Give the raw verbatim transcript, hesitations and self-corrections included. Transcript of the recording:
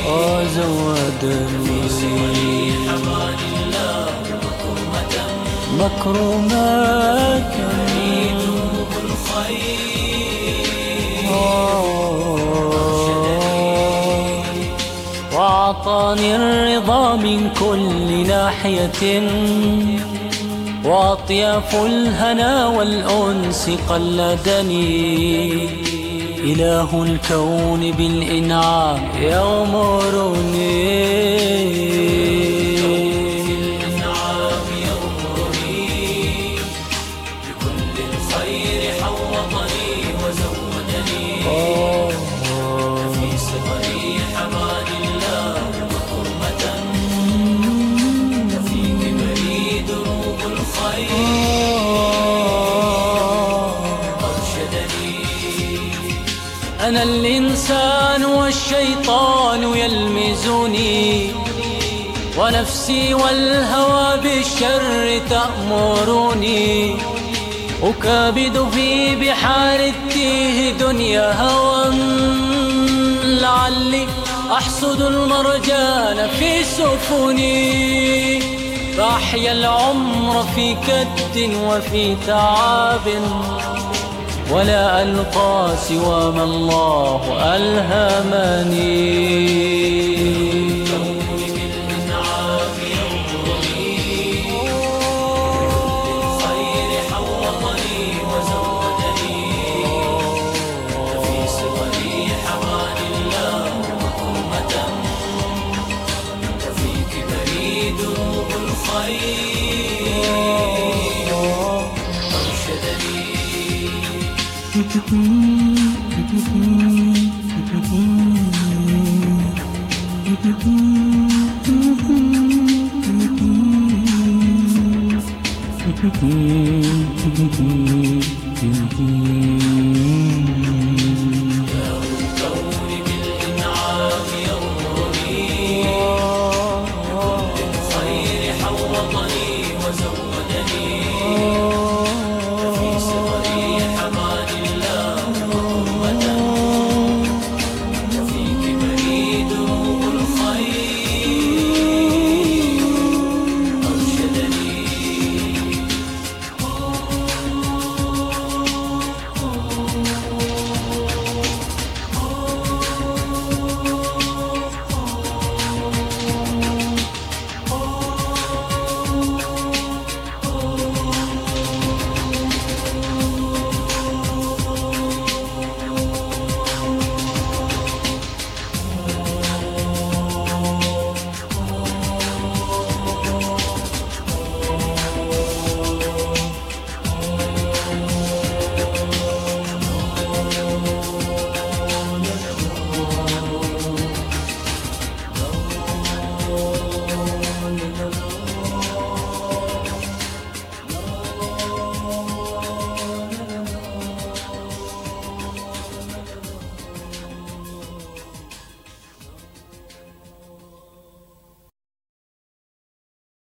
وزودني مكرمة وأعطاني الرضا من كل ناحية، وأطياف الهنا والأنس قلدني. إله الكون بالإنعام يغمرني، بكل الخير حوطني وزودني. في صغري حماني الله مكرمة، وفي كبري دروب الخير أرشدني. أنا الإنسان والشيطان يلمزني، ونفسي والهوى بالشر تأمرني. أكابد في بحار التيه دنيا هوى، لعلي أحصد المرجان في سفني. فأحيا العمر في كد وفي تعاب، ولا ألقى سوى ما الله ألهمني. Oh